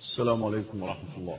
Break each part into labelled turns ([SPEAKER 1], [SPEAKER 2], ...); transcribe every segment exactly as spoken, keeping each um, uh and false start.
[SPEAKER 1] السلام عليكم ورحمة الله.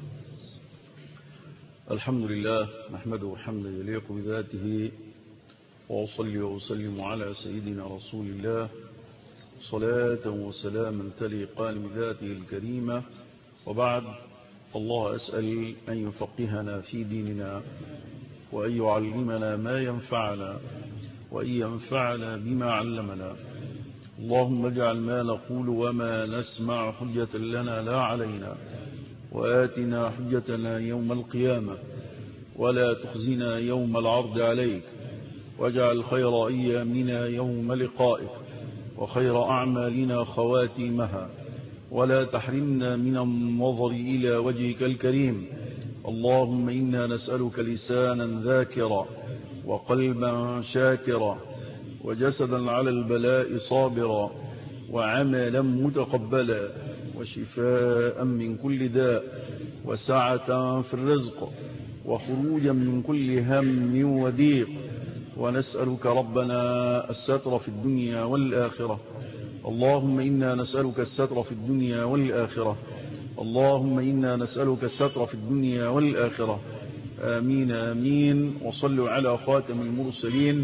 [SPEAKER 1] الحمد لله نحمده حمدا يليق بذاته، وأصلي وأسلم على سيدنا رسول الله صلاة وسلاما تليقان بذاته الكريمة. وبعد، الله أسأل أن يفقهنا في ديننا، وأن يعلمنا ما ينفعنا، وأن ينفعنا بما علمنا. اللهم اجعل ما نقول وما نسمع حجة لنا لا علينا، وآتنا حجتنا يوم القيامة، ولا تخزنا يوم العرض عليك، واجعل خير أيامنا يوم لقائك، وخير أعمالنا خواتيمها، ولا تحرمنا من النظر إلى وجهك الكريم. اللهم إنا نسألك لسانا ذاكرا، وقلبا شاكرا، وجسدا على البلاء صابرا، وعملا متقبلا، وشفاء من كل داء، وسعة في الرزق، وخروجا من كل هم وضيق. ونسألك ربنا الستر في الدنيا والآخرة. اللهم إنا نسألك الستر في الدنيا والآخرة. اللهم إنا نسألك الستر في الدنيا والآخرة. آمين آمين. وصلوا على خاتم المرسلين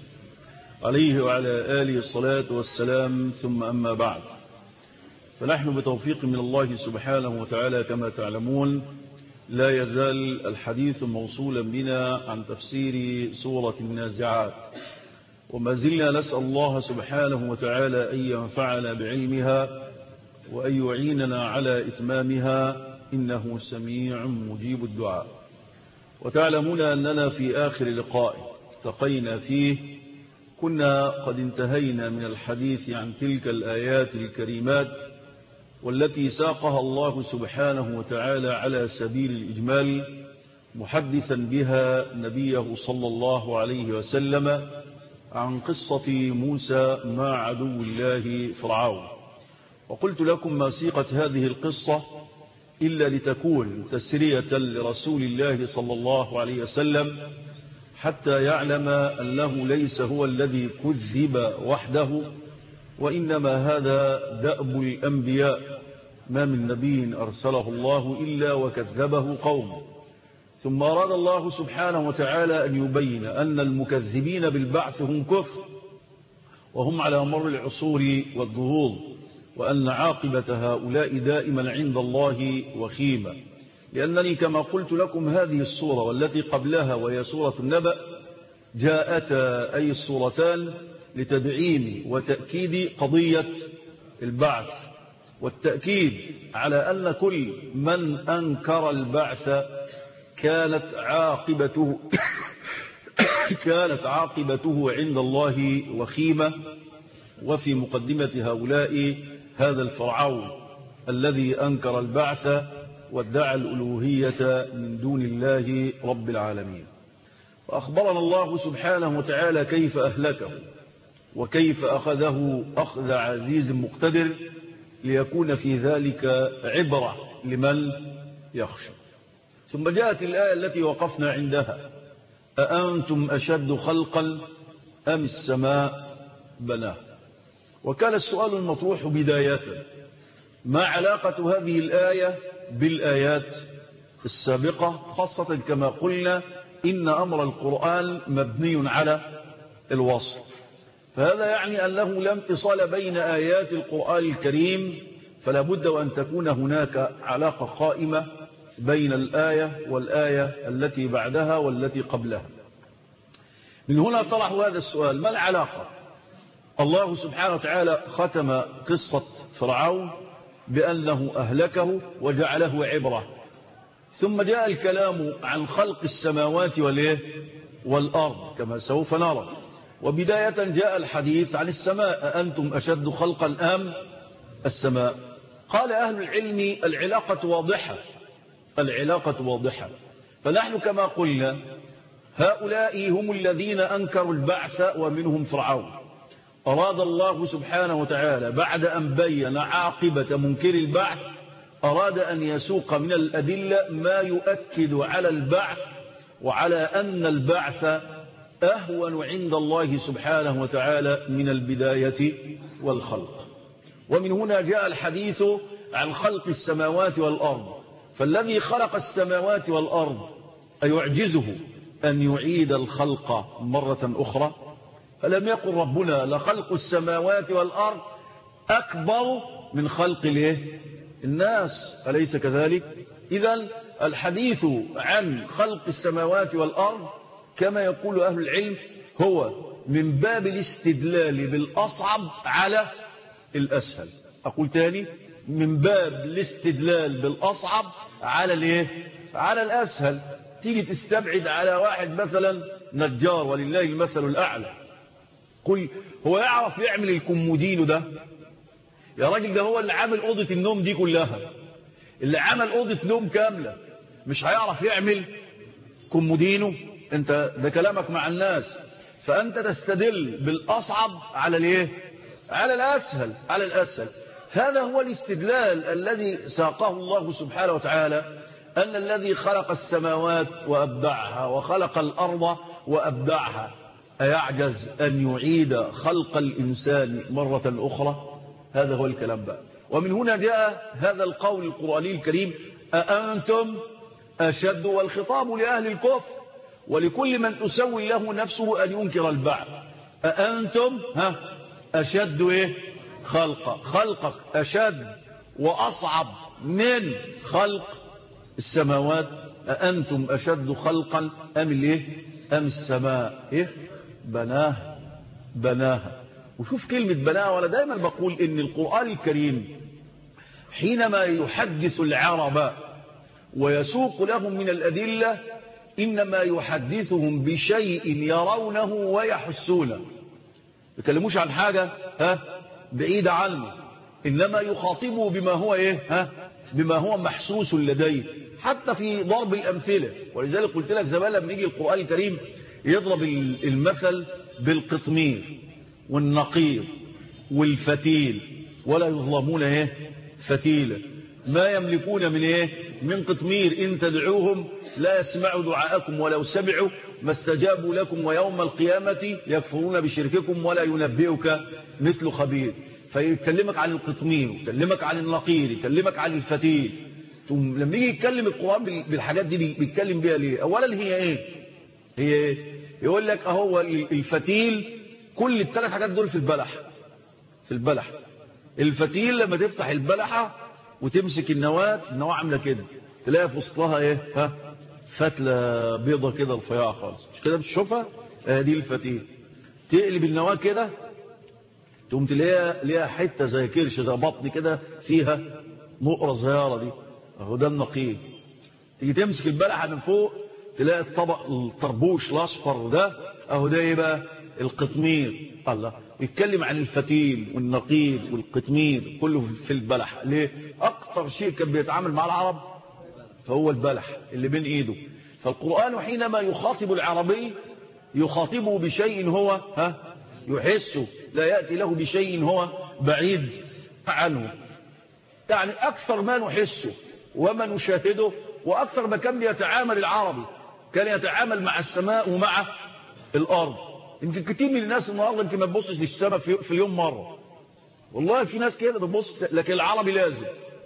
[SPEAKER 1] عليه وعلى آله الصلاة والسلام. ثم أما بعد، فنحن بتوفيق من الله سبحانه وتعالى كما تعلمون لا يزال الحديث موصولا بنا عن تفسير سورة النازعات، وما زلنا نسأل الله سبحانه وتعالى أن ينفعنا بعلمها، وأن يعيننا على إتمامها، إنه سميع مجيب الدعاء. وتعلمون أننا في آخر لقاء التقينا فيه كنا قد انتهينا من الحديث عن تلك الآيات الكريمات، والتي ساقها الله سبحانه وتعالى على سبيل الإجمال، محدثا بها نبيه صلى الله عليه وسلم عن قصة موسى مع عدو الله فرعون. وقلت لكم ما سيقة هذه القصة إلا لتكون تسرية لرسول الله صلى الله عليه وسلم، حتى يعلم أنه ليس هو الذي كذب وحده، وإنما هذا دأب الأنبياء، ما من نبي أرسله الله إلا وكذبه قومه. ثم أراد الله سبحانه وتعالى أن يبين أن المكذبين بالبعث هم كفر، وهم على مر العصور والدهور، وأن عاقبة هؤلاء دائما عند الله وخيمة. لأنني كما قلت لكم هذه السورة والتي قبلها وهي سورة النبأ جاءتا أي السورتان لتدعيم وتأكيد قضية البعث، والتأكيد على أن كل من أنكر البعث كانت عاقبته كانت عاقبته عند الله وخيمة. وفي مقدمة هؤلاء هذا الفرعون الذي أنكر البعث وادعى الألوهية من دون الله رب العالمين. وأخبرنا الله سبحانه وتعالى كيف أهلكه، وكيف أخذه أخذ عزيز مقتدر، ليكون في ذلك عبرة لمن يخشى. ثم جاءت الآية التي وقفنا عندها: أأنتم أشد خلقا أم السماء بناها؟ وكان السؤال المطروح بداية: ما علاقة هذه الآية بالآيات السابقة، خاصة كما قلنا إن أمر القرآن مبني على الوصل. فهذا يعني أنه لا انفصال بين آيات القرآن الكريم، فلا بد وأن تكون هناك علاقة قائمة بين الآية والآية التي بعدها والتي قبلها. من هنا طرح هذا السؤال: ما العلاقة؟ الله سبحانه وتعالى ختم قصة فرعون بأنه أهلكه وجعله عبرة، ثم جاء الكلام عن خلق السماوات والأرض كما سوف نرى. وبداية جاء الحديث عن السماء: أنتم أشد خلقا أم السماء؟ قال أهل العلم: العلاقة واضحة، العلاقة واضحة. فنحن كما قلنا هؤلاء هم الذين أنكروا البعث، ومنهم فرعون. أراد الله سبحانه وتعالى بعد أن بين عاقبة منكر البعث، أراد أن يسوق من الأدلة ما يؤكد على البعث، وعلى أن البعث أهون عند الله سبحانه وتعالى من البداية والخلق. ومن هنا جاء الحديث عن خلق السماوات والأرض، فالذي خلق السماوات والأرض أيعجزه أن يعيد الخلق مرة أخرى؟ ألم يقل ربنا لخلق السماوات والأرض أكبر من خلق الايه؟ الناس، أليس كذلك؟ إذن الحديث عن خلق السماوات والأرض كما يقول أهل العلم هو من باب الاستدلال بالأصعب على الأسهل. أقول تاني، من باب الاستدلال بالأصعب على الايه؟ على الأسهل. تيجي تستبعد على واحد مثلا نجار ولله المثل الأعلى، قل هو يعرف يعمل الكومودينو ده؟ يا راجل ده هو اللي عامل أوضة النوم دي كلها، اللي عمل أوضة نوم كاملة، مش هيعرف يعمل كومودينو؟ انت ده كلامك مع الناس، فأنت تستدل بالأصعب على الايه؟ على الأسهل، على الأسهل. هذا هو الاستدلال الذي ساقه الله سبحانه وتعالى، أن الذي خلق السماوات وأبدعها وخلق الأرض وأبدعها أيعجز أن يعيد خلق الإنسان مرة أخرى؟ هذا هو الكلام بقى. ومن هنا جاء هذا القول القرآني الكريم أأنتم أشد، والخطاب لأهل الكفر ولكل من تسوي له نفسه أن ينكر البعث. أأنتم ها أشد إيه؟ خلق خلقك أشد وأصعب من خلق السماوات. أأنتم أشد خلقا أم الإيه؟ أم السماء إيه؟ بناها بناها. وشوف كلمة بناها، وأنا دائما بقول إن القرآن الكريم حينما يحدث العرب ويسوق لهم من الأدلة إنما يحدثهم بشيء يرونه ويحسونه، يكلموش عن حاجة ها بعيدة عنه، إنما يخاطبوا بما هو إيه ها بما هو محسوس لديه، حتى في ضرب الأمثلة. ولذلك قلت لك زمان لما يجي القرآن الكريم يضرب المثل بالقطمير والنقير والفتيل ولا يظلمون إيه فتيلة، ما يملكون من إيه من قطمير إن تدعوهم لا يسمعوا دعاءكم ولو سمعوا ما استجابوا لكم ويوم القيامة يكفرون بشرككم ولا ينبئك مثل خبير. فيكلمك عن القطمير، يكلمك عن النقير، يكلمك عن الفتيل. لما يجي يتكلم القرآن بالحاجات دي بيتكلم بيها ليه؟ أولا هي إيه؟ هي إيه؟ يقول لك أهو الفتيل كل الثلاث حاجات دول في البلح. في البلح الفتيل لما تفتح البلحة وتمسك النواة، النواة عاملة كده، تلاقي في وسطها ايه ها فتلة بيضة كده رفيعة خالص، مش كده بتشوفها؟ اه دي الفتيل. تقلب النواة كده تقوم تلاقيها ليها حتة زي كرش زي بطن كده فيها نقرة صغيرة، دي اهو ده النقير. تيجي تمسك البلحة من فوق تلاقي الطبق الطربوش الاصفر ده، اهو ده ايه بقى؟ القطمير. الله يتكلم عن الفتيل والنقير والقطمير كله في البلح. ليه؟ اكتر شيء كان بيتعامل مع العرب فهو البلح اللي بين ايده. فالقرآن حينما يخاطب العربي يخاطبه بشيء هو ها يحسه، لا يأتي له بشيء هو بعيد عنه. يعني اكثر ما نحسه وما نشاهده واكثر ما كان بيتعامل العربي كان يتعامل مع السماء ومع الارض. يمكن كتير من الناس النهارده يمكن ما تبصش للسماء في, في اليوم مره، والله في ناس كده بتبص، لكن العربي لازم.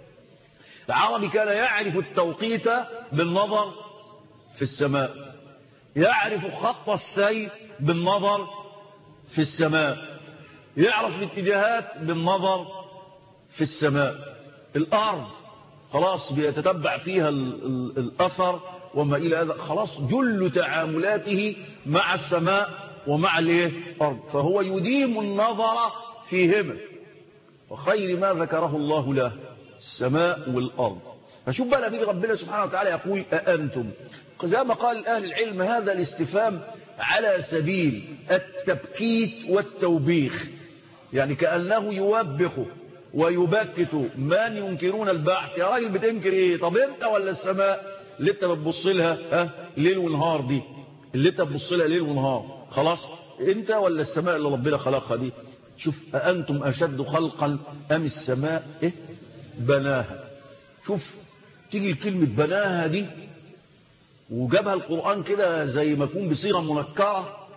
[SPEAKER 1] العربي كان يعرف التوقيت بالنظر في السماء، يعرف خط السير بالنظر في السماء، يعرف الاتجاهات بالنظر في السماء. الارض خلاص بيتتبع فيها ال ال الاثر وما الى هذا، خلاص جل تعاملاته مع السماء ومع الايه الارض، فهو يديم النظر فيهما، وخير ما ذكره الله له السماء والارض. فشوف بقى نبي ربنا سبحانه وتعالى يقول أأنتم، زي ما قال اهل العلم هذا الاستفهام على سبيل التبكيت والتوبيخ، يعني كأنه يوبخ ويبكت من ينكرون البعث. يا راجل بتنكر ايه؟ طب انت ولا السماء اللي انت بتبص لها ها ليل ونهار دي، اللي انت بتبص لها ليل ونهار، خلاص انت ولا السماء اللي ربنا خلقها دي؟ شوف أأنتم أشد خلقا أم السماء إيه بناها. شوف تيجي الكلمة بناها دي وجابها القرآن كده زي ما يكون بصيغة منكرة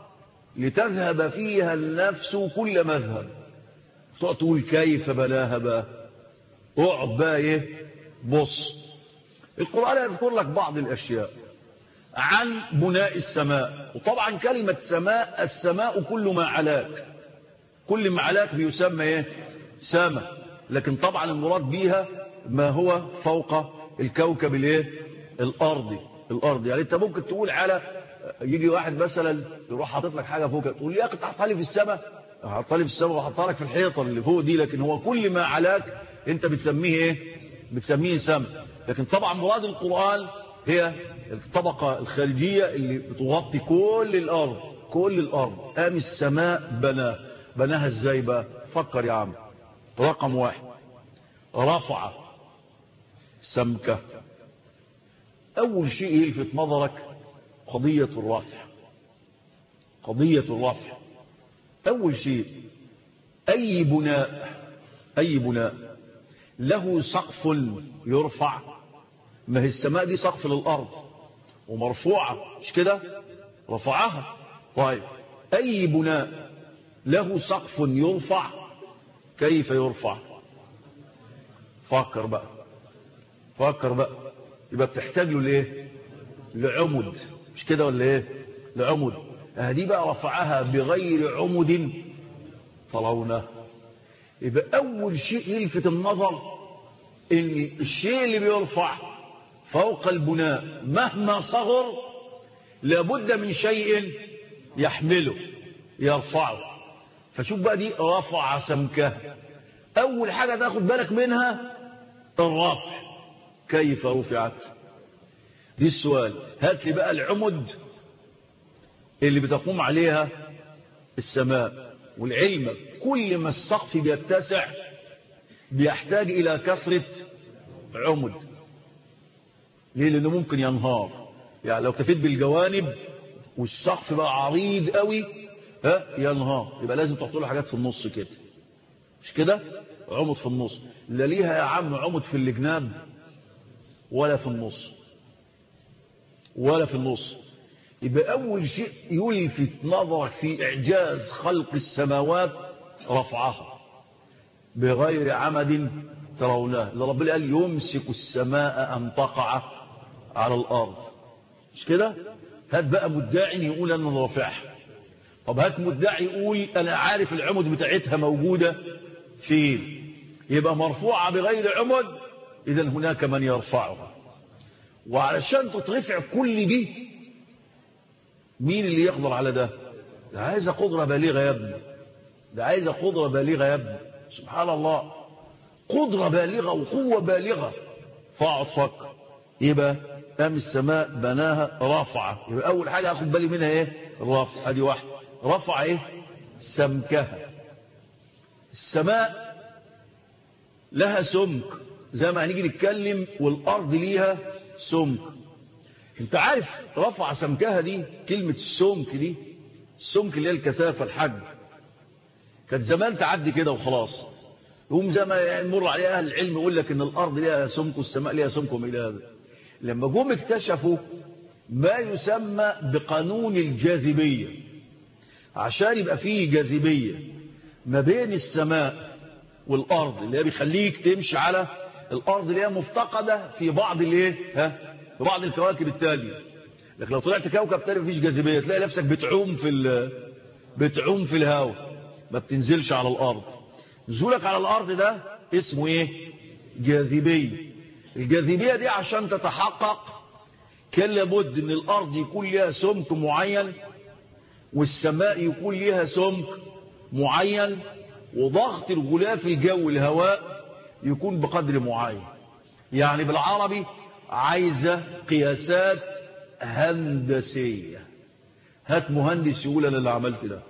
[SPEAKER 1] لتذهب فيها النفس كل مذهب. تقول كيف بناها بقى؟ اقعد بقى ايه بص. القرآن يذكر لك بعض الاشياء عن بناء السماء. وطبعا كلمة سماء، السماء كل ما علاك، كل ما علاك بيسمى ايه سماء، لكن طبعا المراد بيها ما هو فوق الكوكب الايه الارضي. الارض يعني انت ممكن تقول على يجي واحد مثلا يروح حاطط لك حاجه فوق تقول لي يا اخي تحطها لي في السماء، هحطها لي في السماء وحطها لك في الحيطه اللي فوق دي، لكن هو كل ما علاك انت بتسميه ايه بتسميه سماء. لكن طبعا مراد القرآن هي الطبقه الخارجيه اللي بتغطي كل الارض، كل الارض. قام السماء بناها. بناها ازاي بقى؟ فكر يا عم. رقم واحد، رفع سمكه. اول شيء يلفت نظرك قضية الرفع. قضية الرفع اول شيء، اي بناء اي بناء له سقف يرفع. ما هي السماء دي سقف للارض ومرفوعة مش كده؟ رفعها. طيب اي بناء له سقف يرفع كيف يرفع؟ فكر بقى فكر بقى. يبقى بتحتاج له ليه؟ لعمد مش كده ولا ايه؟ لعمد. هذه بقى رفعها بغير عمد ترونه. يبقى اول شيء يلفت النظر ان الشيء اللي بيرفع فوق البناء مهما صغر لابد من شيء يحمله يرفعه. فشوف بقى دي رفع سمكه. اول حاجه تاخد بالك منها الرفع. كيف رفعت؟ دي السؤال. هات لي بقى العمد اللي بتقوم عليها السماء. والعلم كل ما السقف بيتسع بيحتاج الى كثرة عمد. ليه؟ لانه ممكن ينهار. يعني لو كفيت بالجوانب والسقف بقى عريض قوي ها ينهار. يبقى لازم تحط له حاجات في النص كده مش كده؟ عمد في النص. لا ليها يا عم عمد في الجناب ولا في النص ولا في النص. يبقى أول شيء يلفت نظرك في إعجاز خلق السماوات رفعها بغير عمد تروناه. اللي ربنا قال يمسك السماء أن تقع على الأرض مش كده؟ هات بقى مدعي يقول أنا رافعها. طب هات مدعي يقول أنا عارف العمد بتاعتها موجودة فين. يبقى مرفوعة بغير عمد، إذا هناك من يرفعها. وعلشان تترفع كل دي مين اللي يقدر على ده؟ ده عايزة قدرة بالغة يا ابني. ده عايزة قدرة بالغة يا ابني. سبحان الله، قدرة بالغة وقوة بالغة. فاقعد فكر. يبقى قام السماء بناها رفعة. يبقى أول حاجة أخد بالي منها إيه؟ الرفع. أدي واحد. رفع إيه؟ سمكها. السماء لها سمك زي ما هنيجي نتكلم، والأرض ليها سمك. انت عارف رفع سمكها دي، كلمة السمك دي، السمك اللي هي الكثافة الحجم، كانت زمان تعدي كده وخلاص. يقوم زي ما يمر عليها أهل العلم يقول لك ان الأرض ليها سمك والسماء ليها سمك وما إلى هذا. لما جم اكتشفوا ما يسمى بقانون الجاذبية، عشان يبقى فيه جاذبية ما بين السماء والأرض اللي هي بيخليك تمشي على الأرض اللي هي مفتقدة في بعض الايه ها في بعض الكواكب التالية. لكن لو طلعت كوكب تاني مفيش جاذبية، تلاقي نفسك بتعوم في بتعوم في الهواء، ما بتنزلش على الأرض. نزولك على الأرض ده اسمه ايه؟ جاذبية. الجاذبية دي عشان تتحقق كان لابد ان الأرض يكون لها سمك معين، والسماء يكون لها سمك معين، وضغط الغلاف الجوي الهواء يكون بقدر معين. يعني بالعربي عايزة قياسات هندسية. هات مهندس يقول أنا اللي عملت ده.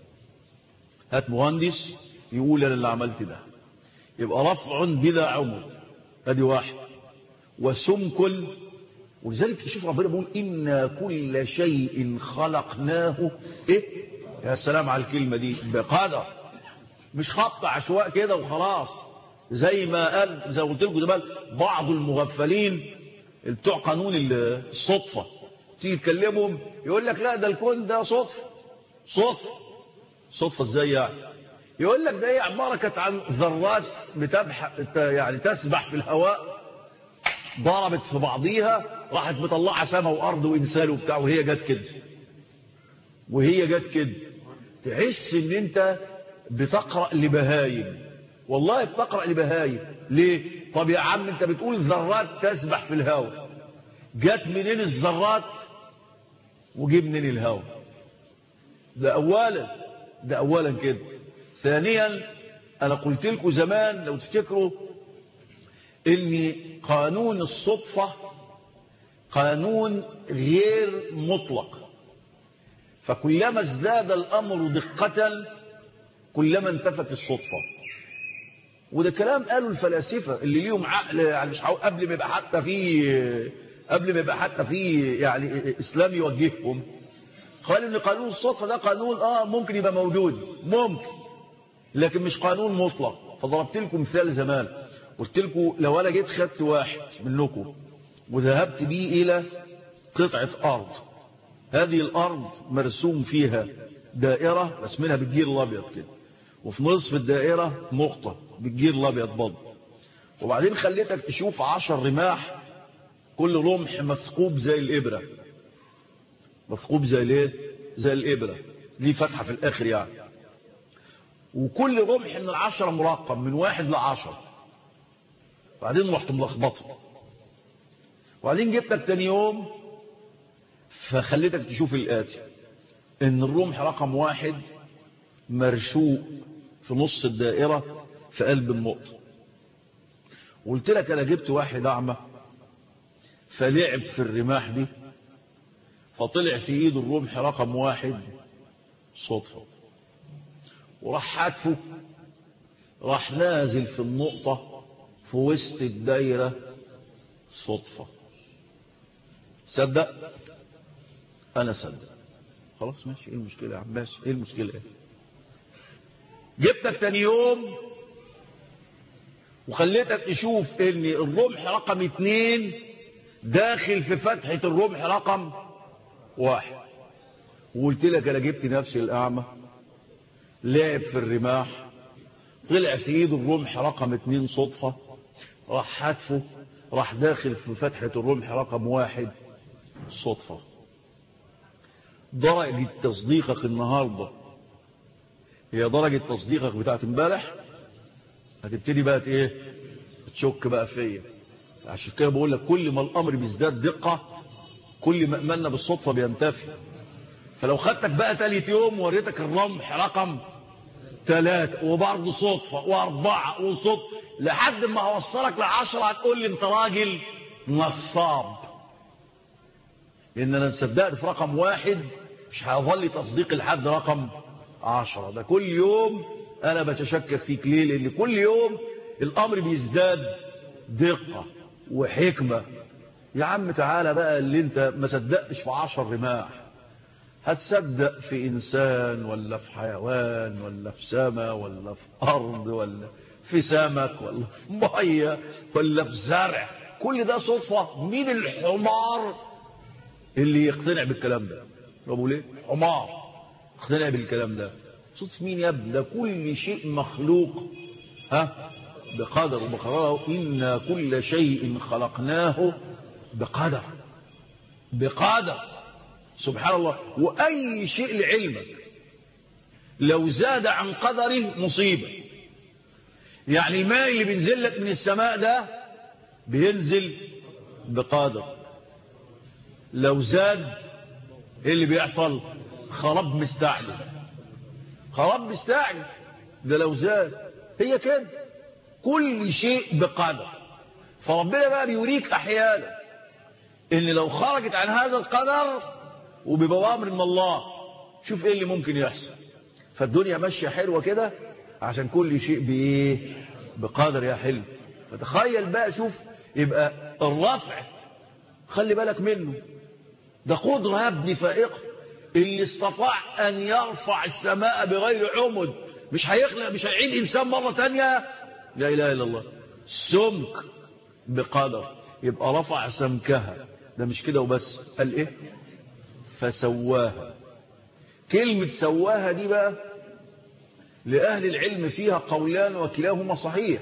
[SPEAKER 1] هات مهندس يقول أنا اللي عملت ده. يبقى رفع بلا عمد. ادي واحد. وسمك. ولذلك شوف ربنا بيقول إنا كل شيء خلقناه إيه؟ يا سلام على الكلمة دي، بقدر. مش خط عشواء كده وخلاص، زي ما قال زي ما قلت لكم زمان بعض المغفلين بتوع قانون الصدفة، تيجي تكلمهم يقول لك لا ده الكون ده صدفة. صدفة صدفة ازاي يعني؟ يقول لك ده ايه؟ عباره كانت عن ذرات بتبح يعني تسبح في الهواء، ضربت في بعضيها راحت مطلعه سما وارض وانسان وبتاع، وهي جت كده وهي جت كده. تحس ان انت بتقرا لبهايم، والله بتقرا لبهايم. ليه؟ طب يا عم انت بتقول ذرات تسبح في الهواء، جت منين الذرات وجي منين الهواء؟ ده اولا ده اولا كده. ثانيا انا قلت لكم زمان لو تفتكروا ان قانون الصدفة قانون غير مطلق، فكلما ازداد الامر دقة كلما انتفت الصدفة. وده كلام قالوا الفلاسفة اللي ليهم عقل، يعني مش قبل ما يبقى حتى في قبل ما يبقى حتى في يعني اسلام يوجههم، قالوا ان قانون الصدفة ده قانون اه ممكن يبقى موجود، ممكن، لكن مش قانون مطلق. فضربت لكم مثال زمان، قلت لكم لو انا جيت خدت واحد منكم وذهبت بيه الى قطعة ارض، هذه الارض مرسوم فيها دائرة رسمينها بالجير الابيض كده، وفي نصف الدائرة نقطة بالجير الابيض برضه، وبعدين خليتك تشوف عشر رماح كل رمح مثقوب زي الابرة، مثقوب زي الايه؟ زي الابرة، ليه فتحة في الاخر يعني، وكل رمح من العشرة مرقم من واحد لعشرة، بعدين رحت ملخبطه، وبعدين جبتك تاني يوم فخليتك تشوف الآتي، ان الرمح رقم واحد مرشوق في نص الدائرة في قلب النقطة، وقلت لك انا جبت واحد اعمى فلعب في الرماح دي فطلع في ايده الرمح رقم واحد صدفة، وراح حاتفه راح نازل في النقطة في وسط الدايرة صدفة. صدق؟ انا صدق. خلاص ماشي، ايه المشكلة يا عم؟ ماشي، ايه المشكلة؟ ايه؟ جبتك تاني يوم وخليتك تشوف ان الرمح رقم اتنين داخل في فتحة الرمح رقم واحد، وقلت لك انا جبت نفسي الاعمى لعب في الرماح طلع في ايده الرمح رقم اتنين صدفة، راح حتفه راح داخل في فتحة الرمح رقم واحد صدفة. درجة تصديقك النهاردة هي درجة تصديقك بتاعت امبارح، هتبتدي بقى ايه؟ تشك بقى فيا. عشان كده بقول لك كل ما الامر بيزداد دقة كل ما املنا بالصدفة بينتفي. فلو خدتك بقى تالت يوم ووريتك الرمح رقم ثلاثة وبرضه صدفة واربعة وصدفة لحد ما هوصلك لعشرة هتقول لي انت راجل نصاب، لان انا صدقت في رقم واحد مش هيظل تصديقي لحد رقم عشرة. ده كل يوم انا بتشكك فيك. ليه؟ لان كل يوم الامر بيزداد دقة وحكمة. يا عم تعالى بقى، اللي انت ما صدقتش في عشر رماح هتصدق في انسان ولا في حيوان ولا في سماء ولا في ارض ولا في سمك ولا في ميه ولا في زرع؟ كل ده صدفة. مين الحمار اللي يقتنع بالكلام ده؟ ابو ليه حمار يقتنع بالكلام ده؟ صدفة مين يا ابني؟ ده كل شيء مخلوق ها بقدر، وبقدره إنا كل شيء خلقناه بقدر. بقدر سبحان الله. وأي شيء لعلمك لو زاد عن قدره مصيبة. يعني الماء اللي بينزل لك من السماء ده بينزل بقدر، لو زاد ايه اللي بيحصل؟ خراب مستعجل، خراب مستعجل. ده لو زاد هي كده، كل شيء بقدر. فربنا بقى بيوريك احيانا ان لو خرجت عن هذا القدر وبأوامر من الله شوف ايه اللي ممكن يحصل. فالدنيا ماشيه حلوه كده عشان كل شيء بايه؟ بقدر يا حلو. فتخيل بقى، شوف يبقى الرفع خلي بالك منه، ده قدره يا ابني فائقه. اللي استطاع ان يرفع السماء بغير عمد مش هيخلق، مش هيعيد انسان مره تانية. لا اله الا الله. سمك بقدر، يبقى رفع سمكها. ده مش كده وبس، قال ايه؟ فسواها. كلمة سواها دي بقى لأهل العلم فيها قولان وكلاهما صحيح.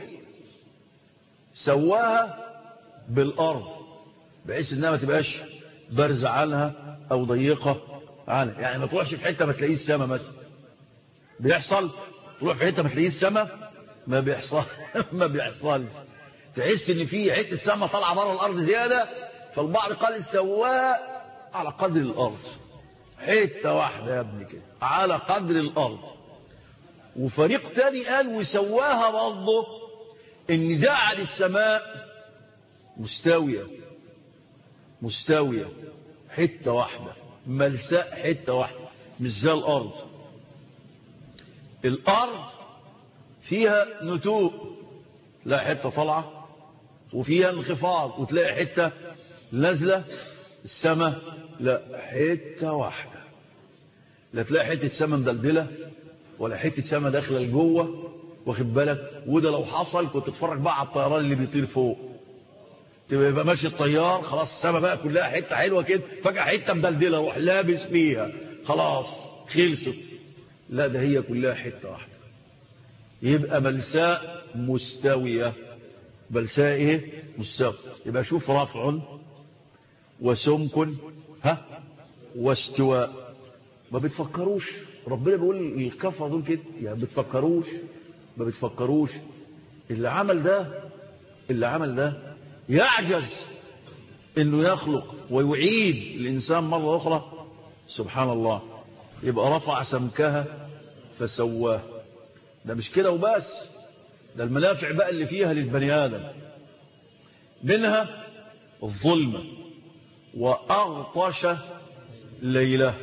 [SPEAKER 1] سواها بالأرض بحيث انها ما تبقاش بارزة عنها او ضيقة عنها، يعني ما تروحش في حتة ما تلاقيه السماء مثلا. بيحصل تروح في حتة ما تلاقيه السماء؟ ما بيحصل ما بيحصلش. تحس ان في حتة سماء طالعة بره الارض زيادة، فالبعض قال سواها على قدر الارض، حتة واحدة يا ابني كده على قدر الارض. وفريق تاني قال وسواها برضه ان جعل السماء مستوية مستوية حتة واحدة ملساء حتة واحدة، مش زي الأرض. الأرض فيها نتوء تلاقي حتة طالعة وفيها انخفاض وتلاقي حتة نازلة. السماء لا، حتة واحدة، لا تلاقي حتة سماء مدلدلة ولا حتة سماء داخلة لجوه، واخد بالك؟ وده لو حصل كنت تتفرج بقى على الطيران اللي بيطير فوق، تبقى ماشي الطيار خلاص السما بقى كلها حته حلوه كده، فجاه حته مدلدله روح لابس فيها خلاص خلصت. لا، ده هي كلها حته واحده، يبقى ملساء مستويه. ملساء ايه؟ مستوى. يبقى شوف رفع وسمك ها واستواء. ما بتفكروش ربنا بيقول الكفره دول كده يعني؟ بتفكروش ما بتفكروش اللي عمل ده اللي عمل ده يعجز انه يخلق ويعيد الانسان مرة اخرى؟ سبحان الله. يبقى رفع سمكها فسواه. ده مش كده وبس، ده المنافع بقى اللي فيها للبني ادم، منها الظلمة. واغطش ليله،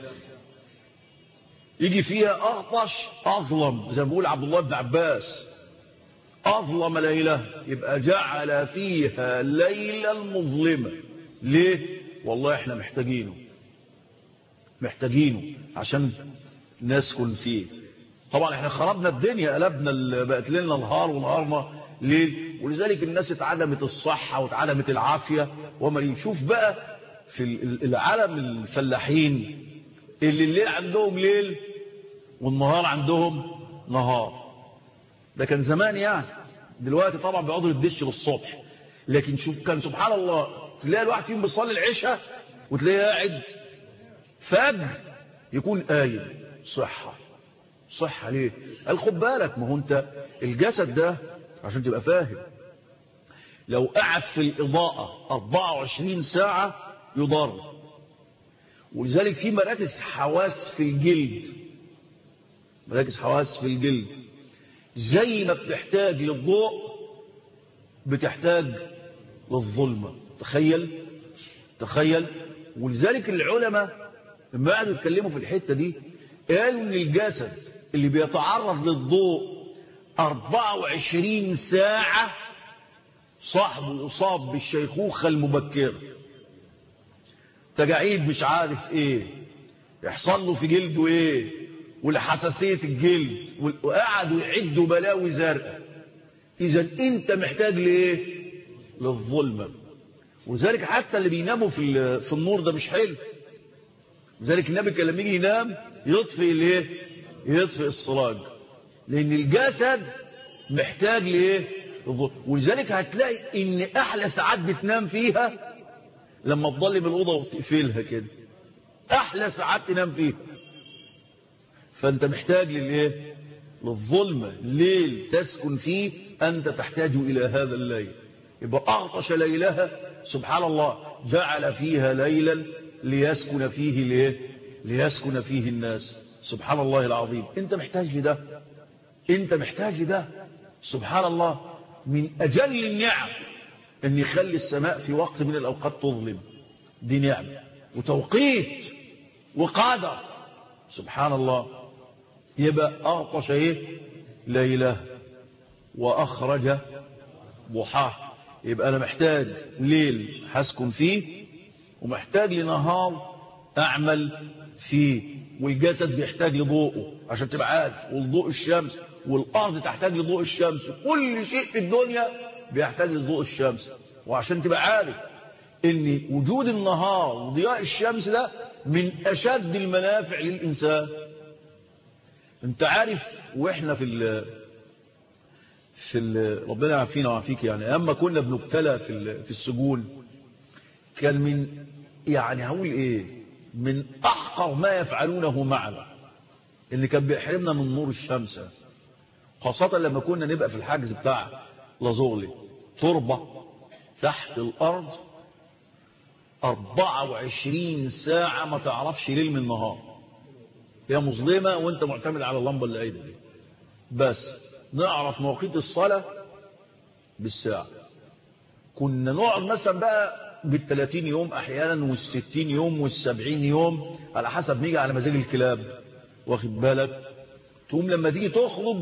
[SPEAKER 1] يجي فيها اغطش اظلم، زي ما بيقول عبد الله بن عباس أظلم ليلة، يبقى جعل فيها ليلة مظلمة. ليه؟ والله احنا محتاجينه محتاجينه عشان نسكن فيه. طبعا احنا خربنا الدنيا، قلبنا بقت لنا نهار ونهارنا ليل، ولذلك الناس اتعدمت الصحة واتعدمت العافية. وما يشوف بقى في العالم الفلاحين اللي الليل عندهم ليل والنهار عندهم نهار. ده كان زمان يعني، دلوقتي طبعا بيقعدوا يدشوا للصبح. لكن شوف كان سبحان الله تلاقي الواحد فيهم بيصلي العشاء وتلاقيه قاعد فجر يكون قايم. صحة صحة ليه؟ قال خد بالك، ما هو انت الجسد ده عشان تبقى فاهم لو قعد في الإضاءة أربعة وعشرين ساعة يضر. ولذلك في مراكز حواس في الجلد، مراكز حواس في الجلد زي ما بتحتاج للضوء بتحتاج للظلمة. تخيل تخيل. ولذلك العلماء لما قعدوا يتكلموا في الحتة دي قالوا ان الجسد اللي بيتعرض للضوء أربعة وعشرين ساعة صاحبه يصاب بالشيخوخة المبكرة، تجاعيد مش عارف ايه يحصل له في جلده ايه، والحساسية الجلد، وقعدوا يعدوا بلاوي زرقاء. اذا انت محتاج لايه؟ للظلمة. وذلك حتى اللي بيناموا في في النور ده مش حلو. لذلك النبي كان لما يجي ينام يطفئ الايه؟ يطفئ السراج، لان الجسد محتاج لايه؟ للظلمة. ولذلك هتلاقي ان احلى ساعات بتنام فيها لما تضلم الاوضه وتقفلها كده، احلى ساعات تنام فيها. فانت محتاج للايه؟ للظلمة. ليل تسكن فيه انت تحتاج الى هذا الليل. يبقى اغطش ليلها سبحان الله، جعل فيها ليلا ليسكن فيه ليه؟ ليسكن فيه الناس. سبحان الله العظيم. انت محتاج لده، انت محتاج لده. سبحان الله. من اجل النعم ان يخلي السماء في وقت من الاوقات تظلم، دي نعمة وتوقيت وقدر. سبحان الله. يبقى اغطش ايه؟ ليله واخرج ضحاه. يبقى انا محتاج ليل هسكن فيه، ومحتاج لنهار اعمل فيه. والجسد بيحتاج لضوءه عشان تبقى عارف، والضوء الشمس، والارض تحتاج لضوء الشمس، كل شيء في الدنيا بيحتاج لضوء الشمس. وعشان تبقى عارف ان وجود النهار وضياء الشمس ده من اشد المنافع للانسان. انت عارف واحنا في ال في ال ربنا يعافينا ويعافيك، يعني اما كنا بنبتلى في في السجون كان من يعني هقول ايه من احقر ما يفعلونه معنا اللي كان بيحرمنا من نور الشمس، خاصة لما كنا نبقى في الحجز بتاع لازورلي تربة تحت الارض أربعة وعشرين ساعة ما تعرفش ليل من نهار، هي مظلمة وانت معتمد على اللمبة اللي قايدة دي بس. نعرف مواقيت الصلاة بالساعة. كنا نقعد مثلا بقى بالثلاثين يوم احيانا والستين يوم والسبعين يوم على حسب نيجي على مزاج الكلاب، واخد بالك. تقوم لما تيجي تخرج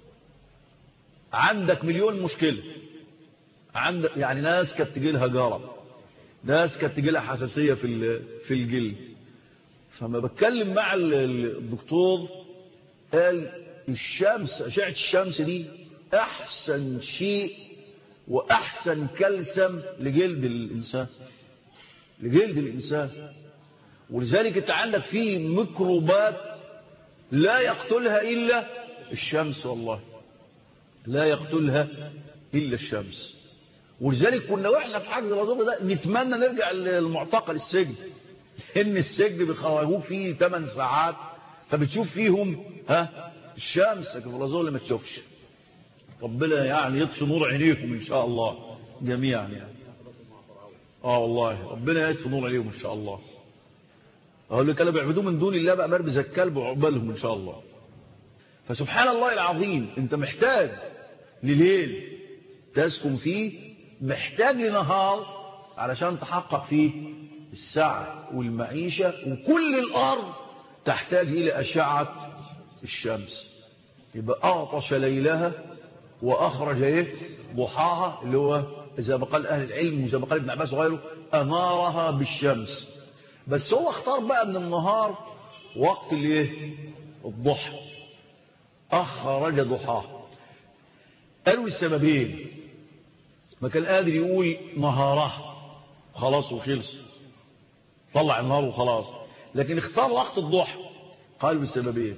[SPEAKER 1] عندك مليون مشكلة، عندك يعني ناس كانت تجي لها جرب، ناس كانت تجي لها حساسية في في الجلد. فما بتكلم مع الدكتور قال الشمس أشعة الشمس دي احسن شيء واحسن كلسم لجلد الانسان، لجلد الانسان. ولذلك انت عندك فيه ميكروبات لا يقتلها الا الشمس، والله لا يقتلها الا الشمس. ولذلك كنا واحنا في حجز الازور ده نتمنى نرجع للمعتقل السجن، ان السجن بيخرجوك فيه ثمان ساعات فبتشوف فيهم ها الشمس، لكن في الازور اللي ما تشوفش. ربنا يعني يطفي نور عينيكم ان شاء الله جميعا يعني. اه والله ربنا يطفي نور عينيهم ان شاء الله. اقول لك كانوا بيعبدوه من دون الله بقى مربز الكلب وعقبالهم ان شاء الله. فسبحان الله العظيم انت محتاج لليل تسكن فيه، محتاج لنهار علشان تحقق فيه السعة والمعيشة، وكل الارض تحتاج الى اشعة الشمس. يبقى اغطش ليلها واخرج ايه ضحاها، اللي هو زي ما قال اهل العلم وزي ما قال ابن عباس وغيره انارها بالشمس. بس هو اختار بقى من النهار وقت الايه الضحى، اخرج ضحاها. قالوا السببين، ما كان قادر يقول نهارها خلاص وخلص طلع النهار وخلاص، لكن اختار وقت الضحى. قالوا السببين،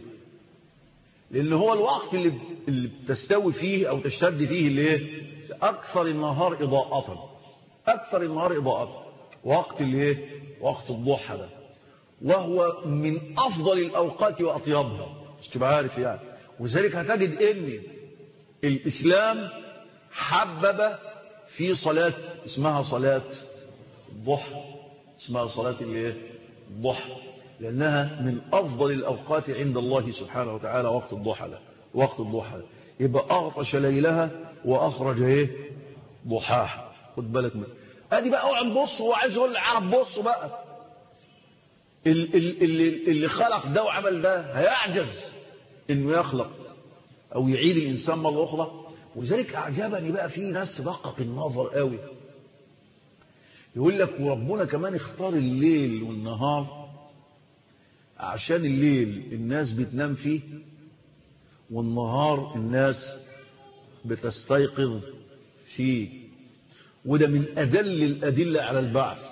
[SPEAKER 1] لان هو الوقت اللي اللي بتستوي فيه او تشتد فيه اللي ايه اكثر النهار اضاءة، اكثر النهار اضاءة وقت اللي ايه وقت الضحى ده، وهو من افضل الاوقات واطيبها، مش تبقى عارف يعني. وذلك هتجد ان الاسلام حبب في صلاة اسمها صلاة الضحى، اسمها صلاة الايه الضحى، لأنها من أفضل الأوقات عند الله سبحانه وتعالى وقت الضحى ده، وقت الضحى ده. يبقى أغطش ليلها وأخرج إيه ضحاها. خد بالك من أدي بقى أقعد بص، وعايز يقول العرب بصوا بقى اللي, اللي خلق ده وعمل ده هيعجز إنه يخلق أو يعيد الإنسان مرة أخرى. ولذلك أعجبني بقى في ناس تدقق النظر قوي، يقول لك وربنا كمان اختار الليل والنهار عشان الليل الناس بتنام فيه والنهار الناس بتستيقظ فيه. وده من أدل الأدلة على البعث،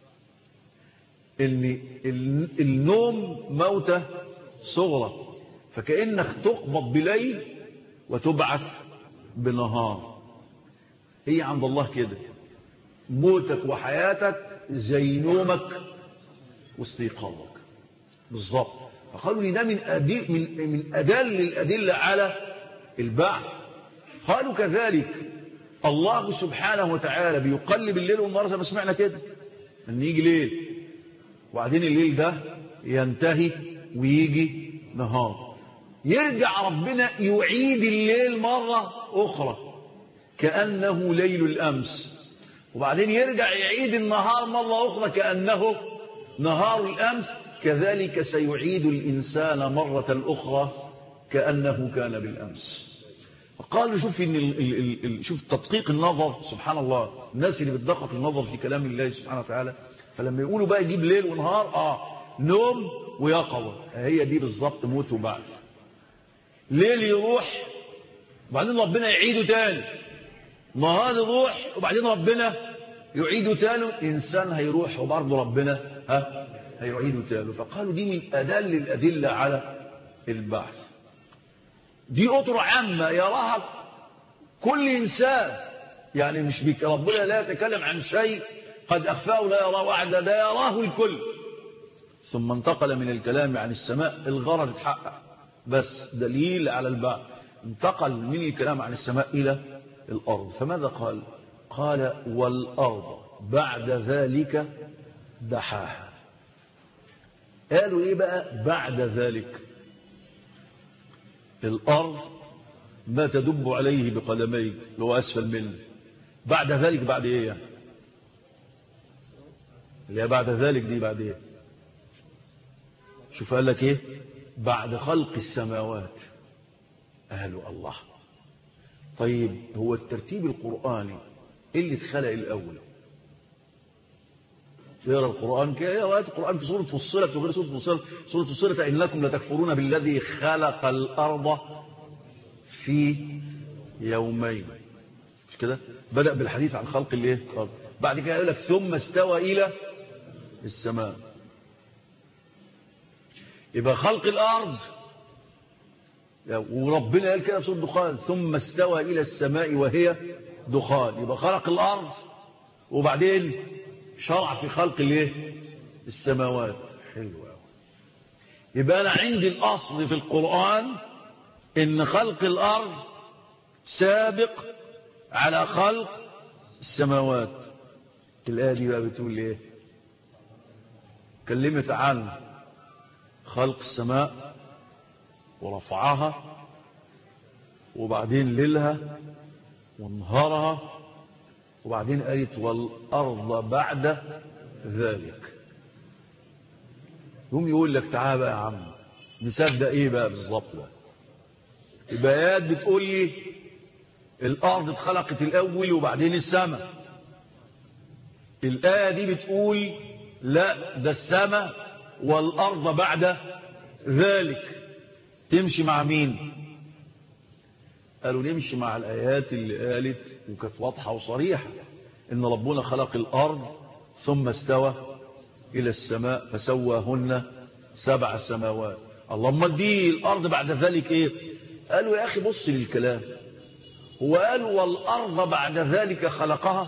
[SPEAKER 1] ان النوم موتة صغرى، فكأنك تقبض بليل وتبعث بنهار. هي عند الله كده، موتك وحياتك زي نومك واستيقاظك بالظبط. فقالوا لي ده من أدل من من أدل الأدلة على البعث. قالوا كذلك الله سبحانه وتعالى بيقلب الليل والنهار زي ما سمعنا كده، ان يجي ليل وبعدين الليل ده ينتهي ويجي نهار، يرجع ربنا يعيد الليل مرة أخرى كأنه ليل الأمس، وبعدين يرجع يعيد النهار مرة أخرى كأنه نهار الأمس. كذلك سيعيد الإنسان مرة أخرى كأنه كان بالأمس. فقالوا شوف إن ال ال ال شوف تدقيق النظر، سبحان الله، الناس اللي بتدقق النظر في كلام الله سبحانه وتعالى. فلما يقولوا بقى يجيب ليل ونهار، آه نوم ويقظة، هي دي بالظبط موت وبعث. ليل يروح وبعدين ربنا يعيده تاني، نهار يروح وبعدين ربنا يعيده تاني، إنسان هيروح وبرضه ربنا ها هيعيده تاني. فقالوا دي من أدل الأدلة على البعث. دي أطر عامة يراها كل إنسان، يعني مش بك ربنا لا يتكلم عن شيء قد أخفاه لا يراه واحد، ده يراه الكل. ثم انتقل من الكلام عن السماء، الغرض اتحقق بس دليل على البعض، انتقل من الكلام عن السماء إلى الأرض. فماذا قال؟ قال والأرض بعد ذلك دحاها. قالوا إيه بقى بعد ذلك؟ الأرض ما تدب عليه بقدميك اللي هو أسفل منه. بعد ذلك بعد إيه يعني؟ اللي هي بعد ذلك دي بعد إيه؟ شوف قال لك إيه؟ بعد خلق السماوات. قالوا الله، طيب هو الترتيب القرآني إيه اللي اتخلق الأول؟ يقرأ القرآن كده، يقرأ آيات القرآن في سورة فصلت وغير سورة فصلت. سورة فصلت إنكم لتكفرون بالذي خلق الأرض في يومين، مش كده؟ بدأ بالحديث عن خلق الايه؟ بعد كده يقول لك ثم استوى إلى السماء. يبقى خلق الأرض، وربنا قال كده في سورة الدخان ثم استوى إلى السماء وهي دخان. يبقى خلق الأرض وبعدين شرع في خلق الايه؟ السماوات. حلو قوي. يبقى أنا عندي الأصل في القرآن إن خلق الأرض سابق على خلق السماوات. الآية دي بقى بتقول ايه؟ كلمت عن خلق السماء ورفعها وبعدين ليلها ونهارها، وبعدين قالت والأرض بعد ذلك. يوم يقول لك تعال بقى يا عم نصدق ايه بقى بالظبط بقى؟ يبقى آيات بتقول لي الأرض اتخلقت الأول وبعدين السماء. الآية دي بتقول لا ده السماء والأرض بعد ذلك. تمشي مع مين؟ قالوا نمشي مع الآيات اللي قالت وكانت واضحة وصريحة إن ربنا خلق الأرض ثم استوى إلى السماء فسواهن سبع سماوات. اللهم دي الأرض بعد ذلك إيه؟ قالوا يا أخي بص للكلام، هو قالوا والأرض بعد ذلك خلقها؟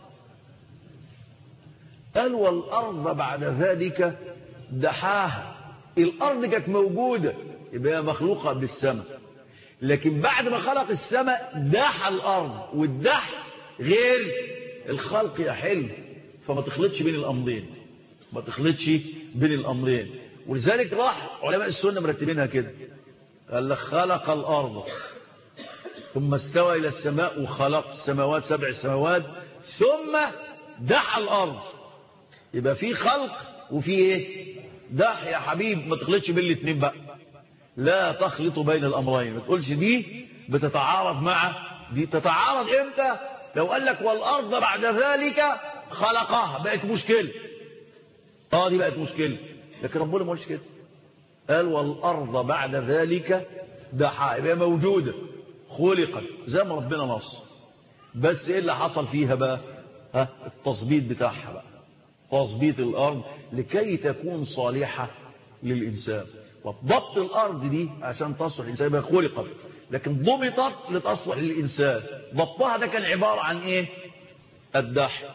[SPEAKER 1] قالوا والأرض بعد ذلك دحاها. الأرض كانت موجودة يبقى مخلوقة بالسماء، لكن بعد ما خلق السماء دح الأرض، والدح غير الخلق يا حلو. فما تخلطش بين الأمرين، ما تخلطش بين الأمرين. ولذلك راح علماء السنة مرتبينها كده، قال لك خلق الأرض ثم استوى إلى السماء وخلق السماوات سبع سماوات ثم دح الأرض. يبقى في خلق وفي ايه؟ دح يا حبيب. ما تخلطش بين الاثنين بقى، لا تخلط بين الأمرين. ما تقولش دي بتتعارض مع دي. تتعارض امتى؟ لو قال لك والأرض بعد ذلك خلقها بقت مشكلة. اه دي بقت مشكلة، لكن ربنا ما قالش كده. قال والأرض بعد ذلك دحاها، يبقى موجودة خلقت زي ما ربنا نص. بس ايه اللي حصل فيها بقى؟ ها التظبيط بتاعها بقى، تظبيط الأرض لكي تكون صالحة للإنسان. وضبط الأرض دي عشان تصلح الإنسان يبقى خلقت، لكن ضبطت لتصلح للإنسان. ضبطها ده كان عبارة عن إيه؟ الدح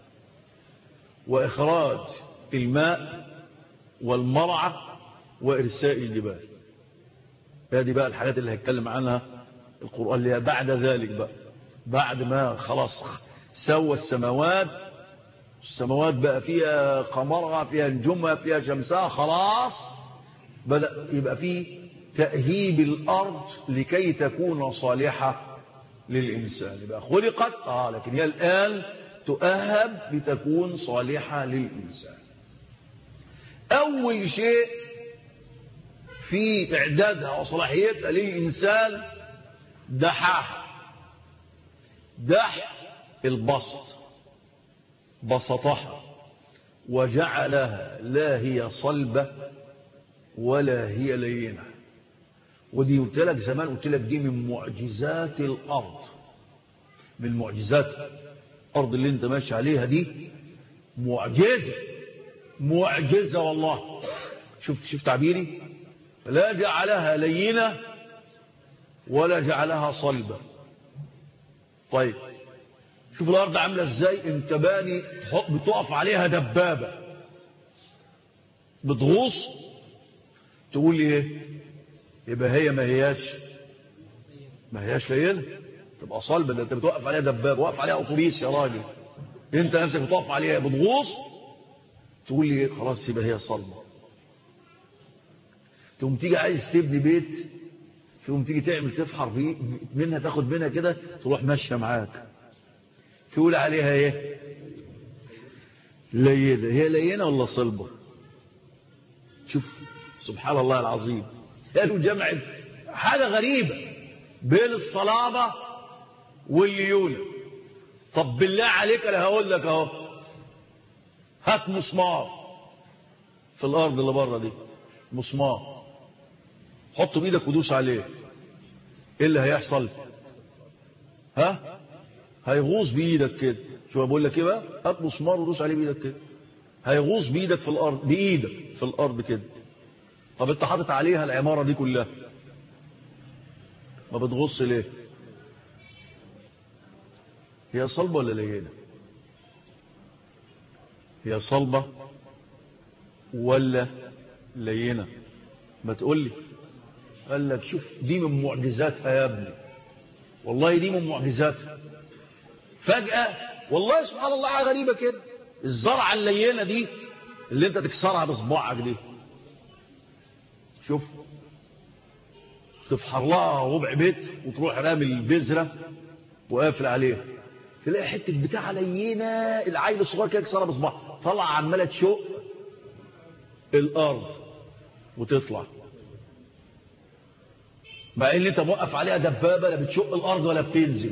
[SPEAKER 1] وإخراج الماء والمرعى وإرساء الجبال. هذه بقى الحاجات اللي هيتكلم عنها القرآن اللي هي بعد ذلك بقى، بعد ما خلاص سوى السماوات، السماوات بقى فيها قمرها فيها نجومها فيها شمسها، خلاص بدأ يبقى فيه تأهيب الأرض لكي تكون صالحة للإنسان. يبقى خلقت آه لكن هي الآن تؤهب لتكون صالحة للإنسان. أول شيء في إعدادها وصلاحيتها للإنسان دحاها. دح البسط، بسطها وجعلها لا هي صلبة ولا هي لينة. ودي قلت لك زمان، قلت لك دي من معجزات الأرض، من معجزات الأرض اللي انت ماشي عليها دي معجزة، معجزة والله. شوف شوف تعبيري، لا جعلها لينة ولا جعلها صلبة. طيب شوف الأرض عاملة ازاي، انت باني بتقف عليها دبابة بتغوص، تقول ايه؟ يبقى هي ما هياش ما هياش ليلة، تبقى صلبة. ده انت بتوقف عليها دبابة، وقف عليها أوتوبيس يا راجل، انت نفسك بتقف عليها بتغوص، تقول لي خلاص يبقى هي صلبة. تقوم تيجي عايز تبني بيت، تقوم تيجي تعمل تفحر منها، تاخد منها كده، تروح ماشية معاك، تقول عليها ايه؟ لينة. هي لينة ولا صلبة؟ شوف سبحان الله العظيم، قالوا جمعت حاجة غريبة بين الصلابة والليونة. طب بالله عليك انا هقول لك اهو، هات مسمار في الارض اللي بره دي، مسمار، حطه بايدك ودوس عليه، ايه اللي هيحصل؟ ها؟ هيغوص بايدك كده. شو بقول لك ايه بقى؟ هات مسمار ودوس عليه بايدك كده، هيغوص بايدك في الارض، بايدك في الارض كده. طب انت حاطط عليها العمارة دي كلها، ما بتغص ليه؟ هي صلبة ولا لينة؟ هي صلبة ولا لينة؟ ما تقول لي. قال لك شوف دي من معجزاتها يا ابني، والله دي من معجزاتها. فجأة والله سبحان الله حاجة غريبة كده، الزرعة اللينة دي اللي انت تكسرها بصباعك دي، شوف تفحر لها ربع بيت وتروح رامي البذرة وقافل عليها، تلاقي حتة بتاع لينة، العيل الصغير كده يكسرها بصباعه، طلع عمالة تشق الأرض وتطلع، مع ان انت موقف عليها دبابة لا بتشق الأرض ولا بتنزل.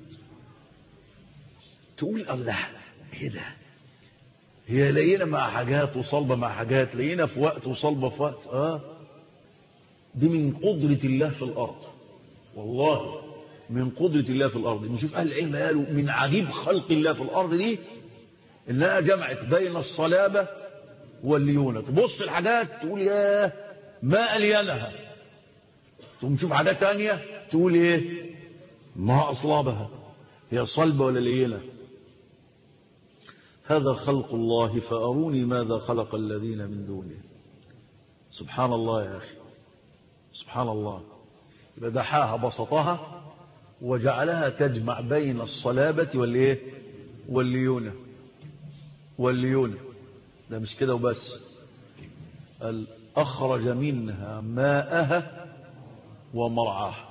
[SPEAKER 1] تقول الله ايه ده؟ هي لينة مع حاجات وصلبة مع حاجات، لينة في وقت وصلبة في وقت. اه دي من قدرة الله في الأرض، والله من قدرة الله في الأرض. نشوف أهل العلم قالوا من عجيب خلق الله في الأرض دي إنها جمعت بين الصلابة والليونة. تبص الحاجات تقول ياه ما ألينها، تقوم تشوف حاجات تانية تقول ايه؟ ما أصلابها، هي صلبة ولا لينة؟ هذا خلق الله فأروني ماذا خلق الذين من دونه. سبحان الله يا أخي، سبحان الله. بدحاها بسطها وجعلها تجمع بين الصلابة والإيه؟ والليونة. والليونة ده مش كده وبس، أخرج منها ماءها ومرعاها،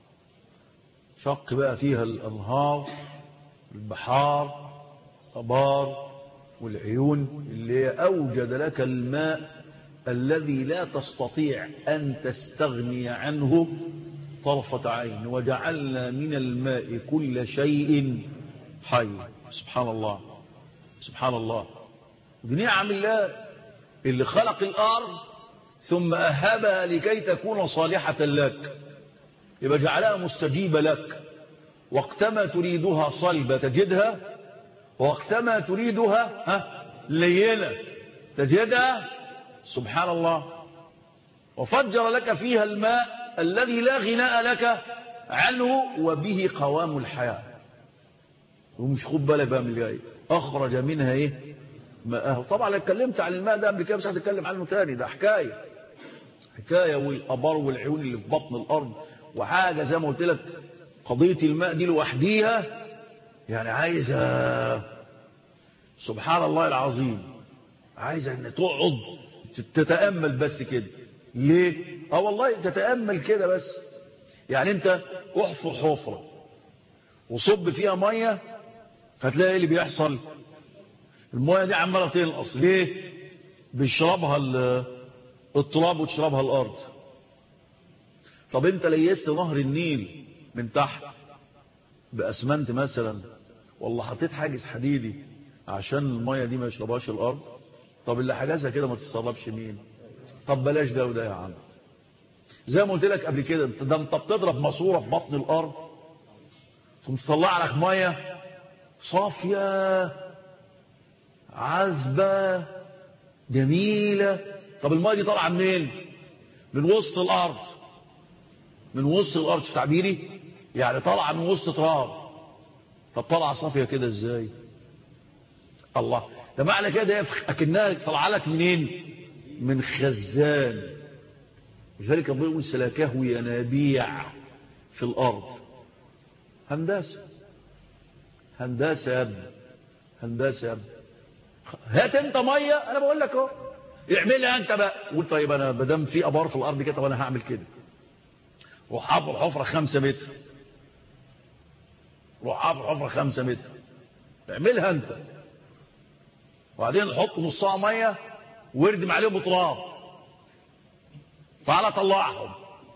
[SPEAKER 1] شق بقى فيها الأنهار البحار الأبار والعيون اللي أوجد لك الماء الذي لا تستطيع أن تستغني عنه طرفة عين. وجعلنا من الماء كل شيء حي. سبحان الله، سبحان الله. دي نعم الله اللي خلق الأرض ثم أهبها لكي تكون صالحة لك، يبقى جعلها مستجيبة لك. وقتما تريدها صلبة تجدها، وقتما تريدها ها لينة تجدها. سبحان الله. وفجر لك فيها الماء الذي لا غناء لك عنه وبه قوام الحياة. ومش خد بالك بقى من الجاي، أخرج منها إيه؟ ماءه. طبعا أنا اتكلمت عن الماء ده قبل كده، مش عايز أتكلم عنه تاني، ده حكاية حكاية. والأبار والعيون اللي في بطن الأرض وحاجة زي ما قلت لك. قضية الماء دي لوحديها يعني عايزة سبحان الله العظيم، عايزة ان تقعد تتأمل بس كده. ليه؟ اه والله تتأمل كده بس. يعني انت احفر حفرة وصب فيها مية، هتلاقي ايه اللي بيحصل؟ المية دي عمالة تنقص. ليه؟ بيشربها التراب وتشربها الارض. طب انت ليست نهر النيل من تحت بأسمنت مثلا، والله حطيت حاجز حديدي عشان المية دي ما يشربهاش الارض. طب اللي حاجزها كده ما تتصرفش مين؟ طب بلاش ده وده يا عم. زي ما قلت لك قبل كده، ده انت بتضرب ماسوره في بطن الارض تقوم تطلع لك ميه صافيه عذبه جميله. طب الميه دي طالعه منين؟ من وسط الارض، من وسط الارض في تعبيري، يعني طالعه من وسط تراب. طب طالعه صافيه كده ازاي؟ الله، ده معنى كده اكنها طالعه لك منين؟ من خزان. لذلك ربنا يقول سلكه ينابيع في الارض. هندسه هندسه يا ابني، هندسه يا ابني. هات انت ميه، انا بقول لك اهو اعملها انت بقى. قول طيب انا ما دام في ابار في الارض كده، طب انا هعمل كده. روح حفر حفره خمسة متر، روح حفر حفره خمسة متر، اعملها انت. وبعدين حط نصها ميه واردم عليهم تراب، تعالى طلعهم،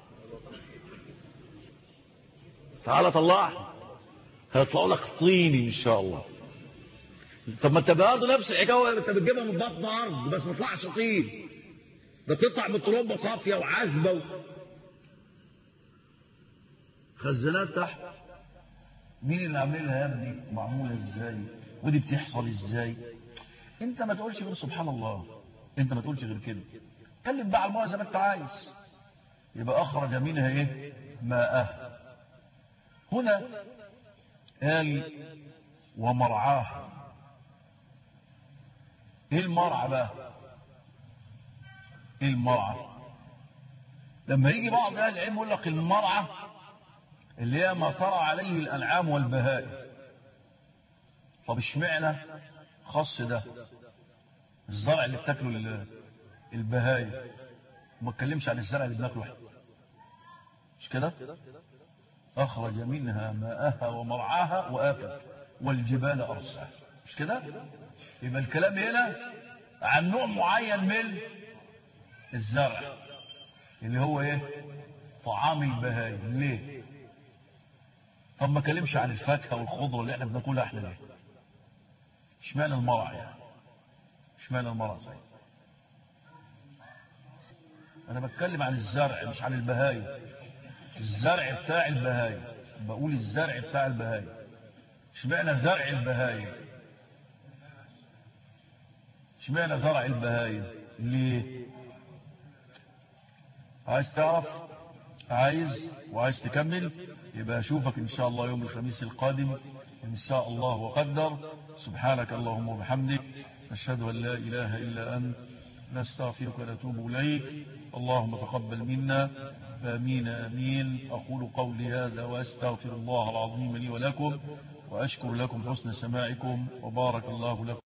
[SPEAKER 1] تعالى طلعهم، هيطلعوا لك طيني ان شاء الله. طب ما انت برضه نفس الحكايه، انت بتجيبها من بطن ارض بس ما تطلعش طين، ده تطلع من تربه صافيه وعذبه و... خزانات تحت. مين اللي عاملها يا ابني؟ معموله ازاي؟ ودي بتحصل ازاي؟ انت ما تقولش غير سبحان الله، انت ما تقولش غير كده. اتكلم بقى على الماء زي ما انت عايز. يبقى اخرج منها ايه؟ ماءها. هنا قال ومرعاها. ايه المرعى بقى؟ ايه المرعى؟ لما يجي بعض اهل العلم يقول لك المرعى اللي هي ما ترى عليه الانعام والبهائم. طب اشمعنى خاص ده؟ الزرع اللي بتاكله البهائم، وما اتكلمش عن الزرع اللي بناكله احنا، مش كده؟ اخرج منها ماءها ومرعاها وافك والجبال ارساها، مش كده؟ يبقى الكلام هنا عن نوع معين من الزرع اللي هو ايه؟ طعام البهائم. ليه؟ طب ما كلمش عن الفاكهه والخضره اللي احنا بناكلها احنا ليه؟ اشمعنى المرعى يعني؟ اشمعنى المرعى صحيح؟ انا بتكلم عن الزرع مش عن البهائم. الزرع بتاع البهائم، بقول الزرع بتاع البهائم. اشمعنى زرع البهائم؟ اشمعنى زرع البهائم؟ ليه؟ عايز تعرف؟ عايز وعايز تكمل؟ يبقى اشوفك ان شاء الله يوم الخميس القادم ان شاء الله وقدر. سبحانك اللهم وبحمدك، نشهد ان لا اله الا انت، نستغفرك ونتوب اليك. اللهم تقبل منا، امين امين. اقول قولي هذا واستغفر الله العظيم لي ولكم، واشكر لكم حسن سماعكم، وبارك الله لكم.